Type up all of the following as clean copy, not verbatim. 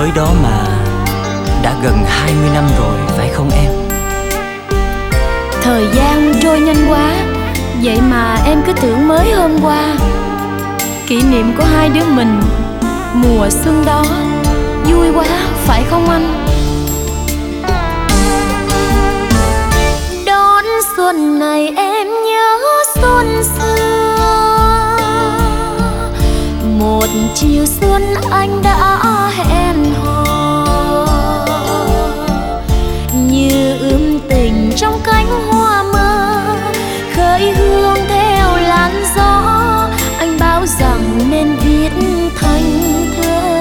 mới đó mà đã gần 20 năm rồi phải không em? Thời gian trôi nhanh quá, vậy mà em cứ tưởng mới hôm qua. Kỷ niệm của hai đứa mình mùa xuân đó vui quá phải không anh? Đón xuân này em nhớ xuân xưa, một chiều xuân anh đã hẹn hò, như ươm tình trong cánh hoa mơ, khơi hương theo làn gió. Anh bảo rằng nên viết thành thơ.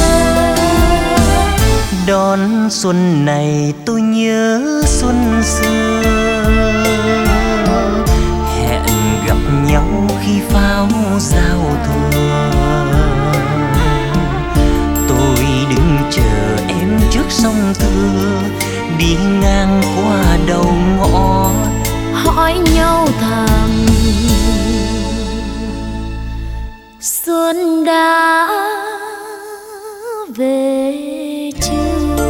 Đón xuân này tôi nhớ xuân xưa, hẹn gặp nhau khi pháo giao thừa. Tôi đứng chờ em trước sông Thưa, đi ngang qua đầu ngõ hỏi nhau thầm xuân đã về chưa.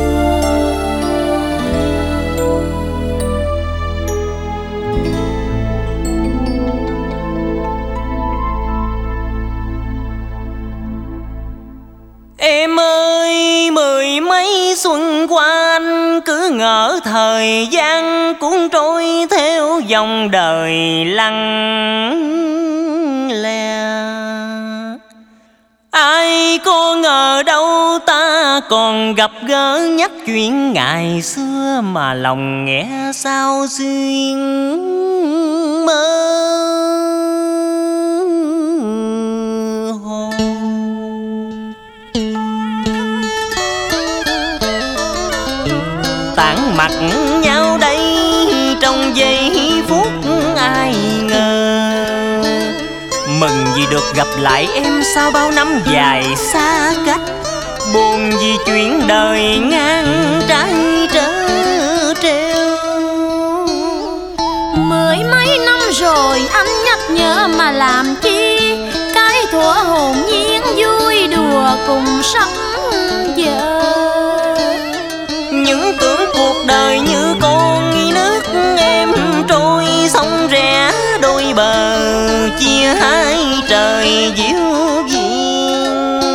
Em ơi, mười mấy xuân qua anh cứ ngỡ thời gian cuốn trôi theo dòng đời lặng lẽ. Ai có ngờ đâu ta còn gặp gỡ nhắc chuyện ngày xưa, mà lòng nghe sao duyên mơ hồ. Tản mặt nhau đây trong giây phút ai ngờ, mừng vì được gặp lại em sau bao năm dài xa cách, buồn vì chuyện đời ngang trái trớ trêu. Mười mấy năm rồi anh nhắc nhở mà làm chi, cái thuở hồn nhiên vui đùa cùng sắp giờ. Những tưởng cuộc đời như con nước em trôi sông rẽ đôi bờ, chia hai trời diệu duyên.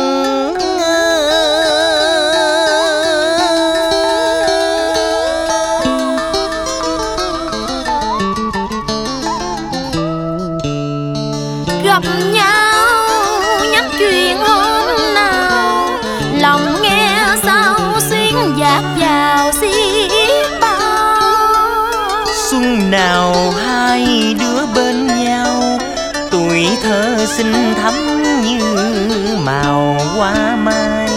Gặp nhau nhắc chuyện hôm nào, lòng nghe sao xuyên dạt vào xiết bao. Xuân nào hai đứa bên nhau, tuổi thơ xinh thắm như màu hoa mai.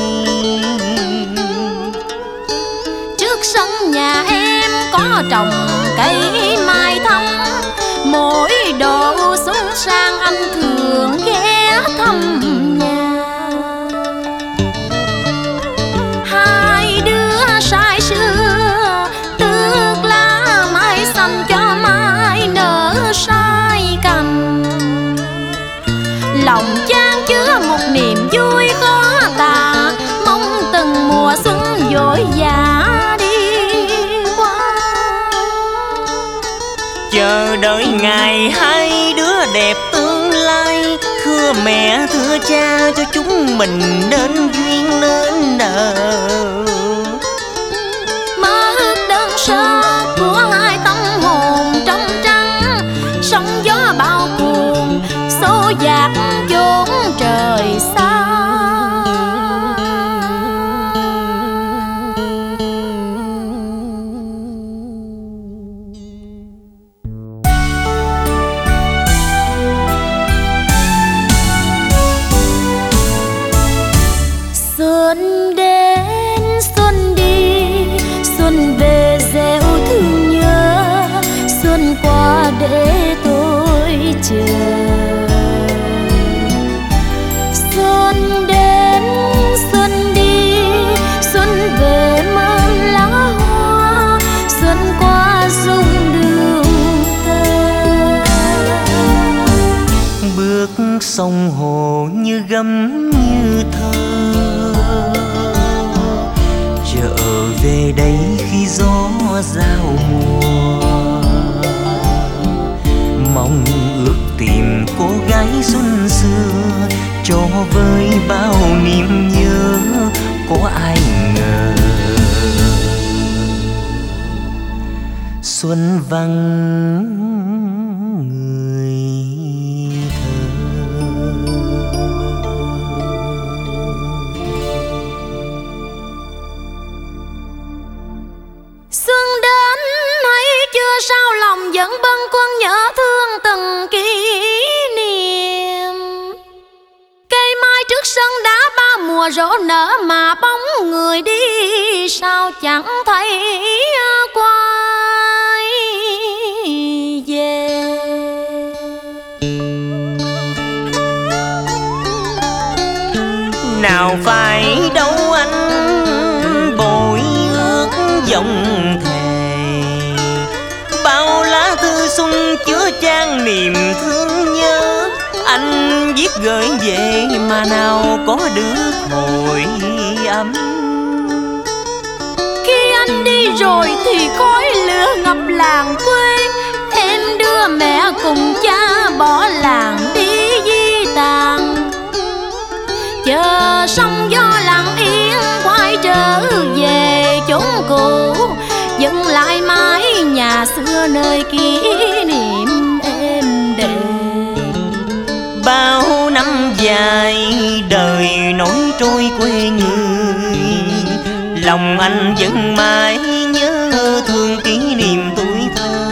Trước sân nhà em có trồng cây mai thắm, mỗi độ xuân sang anh thường ghé thăm nhà. Hai đứa say sưa tước lá mai xanh cho mai nở sai cành, lòng chan chứa một niềm vui khó tả, mong từng mùa xuân dối vã đi qua. Chờ đợi ngày hai đứa đẹp tương lai, thưa mẹ thưa cha cho chúng mình nên duyên nên nợ. Mơ ước đơn sơ của hai tâm hồn trong trắng, sóng gió bao cuồng xô dạt chốn trời xa. Xuân đến xuân đi, xuân về gieo thương nhớ, xuân qua để tôi chờ. Xuân đến xuân đi, xuân về mơn lá hoa, xuân qua rung đường tơ. Bước sông hồ như gấm như thơ, về đây khi gió giao mùa, mong ước tìm cô gái xuân xưa, cho với bao niềm nhớ có ai ngờ xuân vắng người thơ. Xuân đến hay chưa sao lòng vẫn bâng khuâng nhớ thương từng kỷ niệm. Cây mai trước sân đá ba mùa rộ nở mà bóng người đi sao chẳng thấy quay về. Nào phải đâu anh bội ước dòng thề, bao lá thư xuân chứa chan niềm thương nhớ, anh viết gửi về mà nào có được hồi âm. Khi anh đi rồi thì khói lửa ngập làng quê, em đưa mẹ cùng cha bỏ làng đi di tàn. Chờ sóng gió lặng yên quay trở về chốn cũ, dựng lại mái nhà xưa nơi kỷ niệm êm đềm. Bao năm dài đời nối trôi quê người, lòng anh vẫn mãi nhớ thương kỷ niệm tuổi thơ.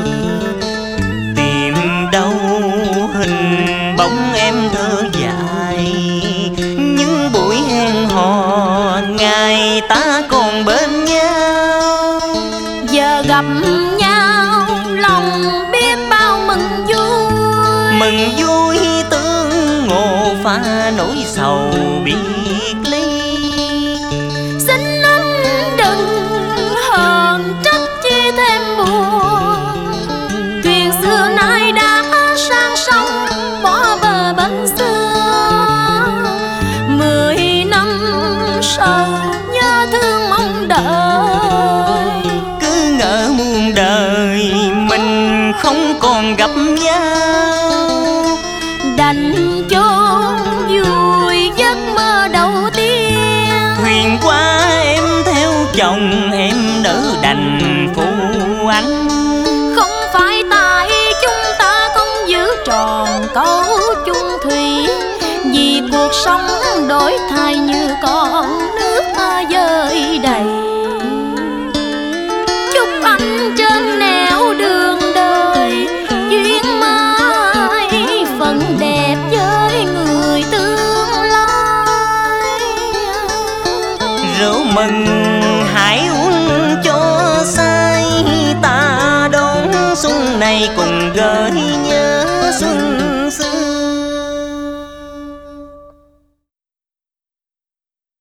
Tìm đâu hình bóng em thơ dài, những buổi hẹn hò ngày ta còn bên nhau. Giờ gặp nhau lòng biết bao mừng vui, mừng vui tương ngộ pha nỗi sầu biệt ly. xin anh đừng hờn trách chi thêm buồn, thuyền xưa nay đã sang sông bỏ bờ bên xưa. 10 năm sau nhớ thương mong đợi, Cứ ngỡ muôn đời mình không còn gặp nhau, đành chôn vùi giấc mơ đầu tiên. thuyền qua em theo chồng em nỡ đành phụ anh. Không phải tại chúng ta không giữ tròn câu chung thủy, vì cuộc sống đổi thay như con nước dơi đầy. Chúc anh trên nẻo đường đời duyên mai phần đẹp với người tương lai. Rượu mừng